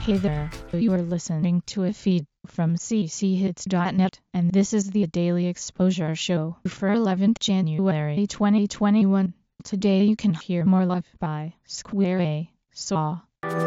Hey there, you are listening to a feed from cchits.net, and this is the Daily Exposure Show for 11th January 2021. Today you can hear More Love by Square A. Saw.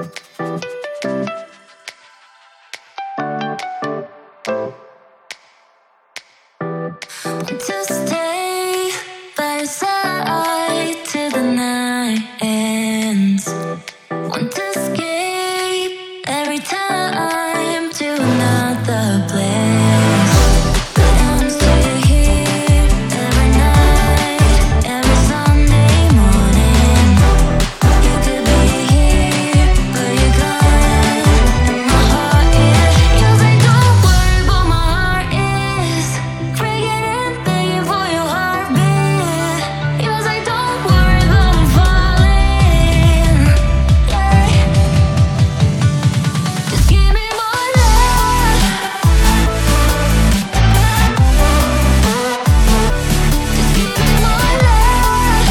To stay by your side till the night ends. Want to escape every time to another place. But I'm still here every night, every Sunday morning. You could be here, but you're gone. And my heart is, you say don't worry, but my heart is breaking and begging for your heartbeat. You say don't worry, but I'm falling. Yeah. Just give me more love. Just give me more love.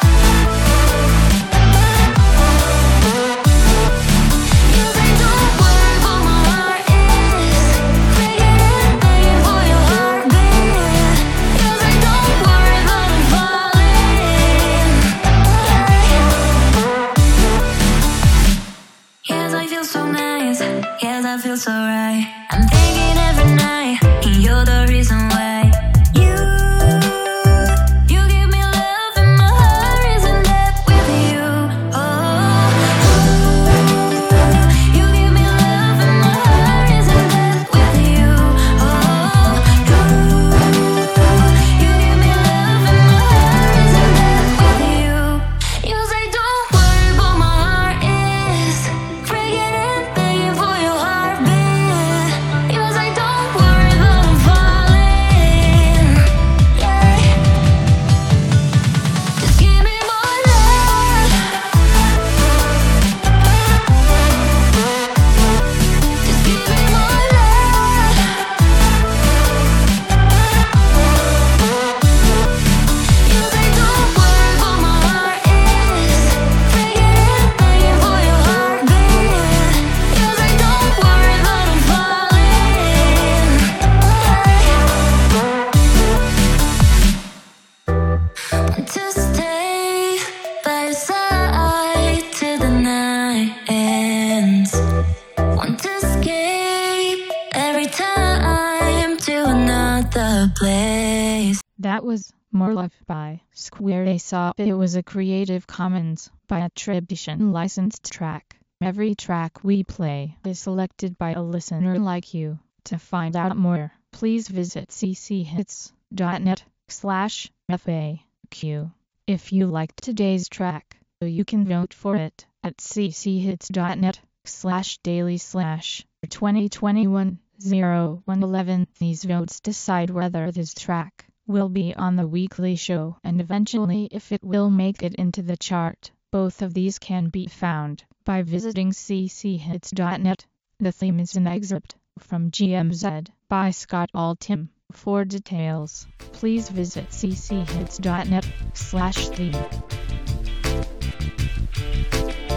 You say don't worry, but my heart is breaking and begging for your heartbeat. You say don't worry, but I'm falling. Yes, I feel so nice. Yes, I feel so right. I'm thinking every night, and you're the reason why. You give me love, and my heart is in love with you. Oh, you give me love, and my heart is in love with you. Oh, you give me love, and my heart is in love with you. You say don't worry, but my heart is breaking and begging for your heartbeat. You say don't worry, but I'm falling. Yeah. Just give me more love. Just give me more love. You say don't worry, but my heart is breaking and begging for your heartbeat. You say don't worry, but I'm falling. Want to stay by your side till the night ends. Want to escape every time to another place. That was More Love by Square A. Saw. It was a Creative Commons by attribution licensed track. Every track we play is selected by a listener like you. To find out more, please visit cchits.net/FAQ. If you liked today's track, you can vote for it at cchits.net/daily/2021-0111. These votes decide whether this track will be on the weekly show and eventually if it will make it into the chart. Both of these can be found by visiting cchits.net. The theme is an excerpt from GMZ by Scott Altham. For details, please visit cchits.net/theme.